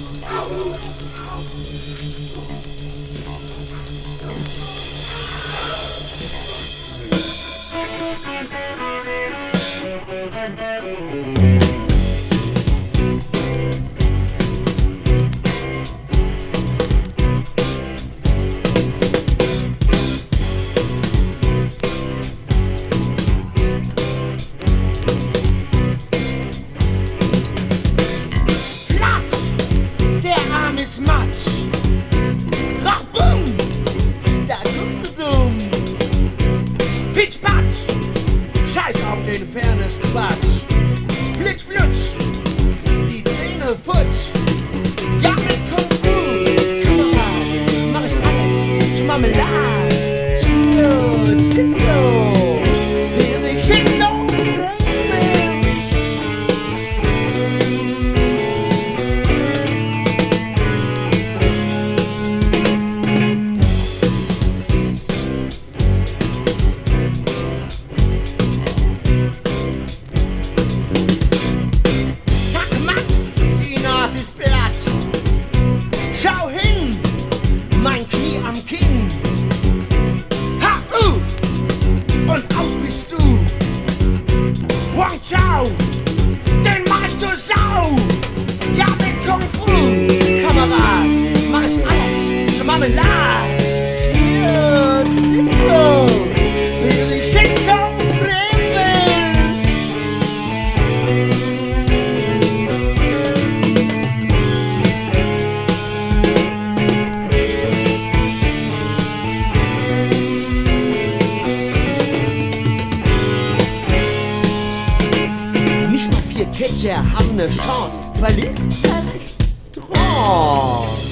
Catcher haben ne Chance, zwei links, zwei rechts, Trance.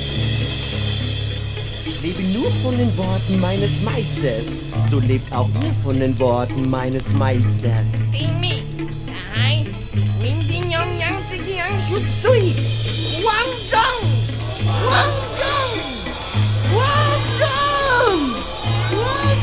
Ich lebe nur von den Worten meines Meisters, so lebt auch ihr von den Worten meines Meisters. Amy, daheim, Ming Ding Yong Yang Zig Yang Shu Tsui, Wang Dong, Wang Dong, Wang Dong, Wang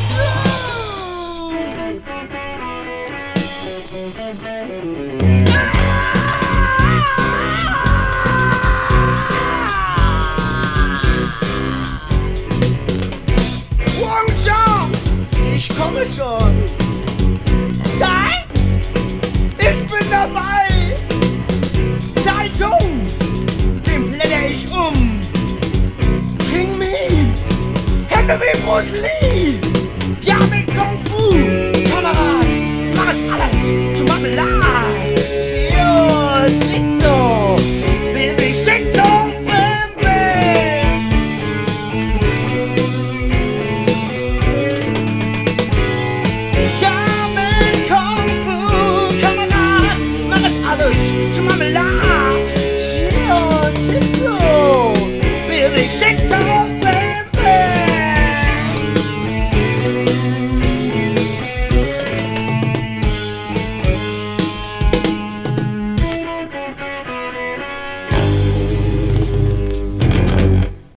Ich komme schon! Nein! Ich bin dabei! Zeitung! Den blätter ich um! King Me! Hände wie Bruce Lee! Ja, mit Kung Fu!